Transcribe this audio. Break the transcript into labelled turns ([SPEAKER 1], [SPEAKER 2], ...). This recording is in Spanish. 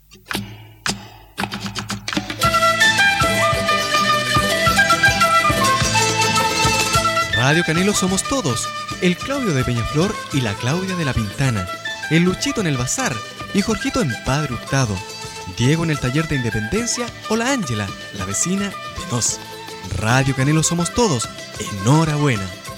[SPEAKER 1] Radio Canelo somos todos, el Claudio de Peñaflor y la Claudia de la Pintana, el Luchito en el Bazar y Jorgito en Padre Hurtado, Diego en el Taller de Independencia o la Ángela, la vecina de Nos. Radio Canelo somos todos, enhorabuena.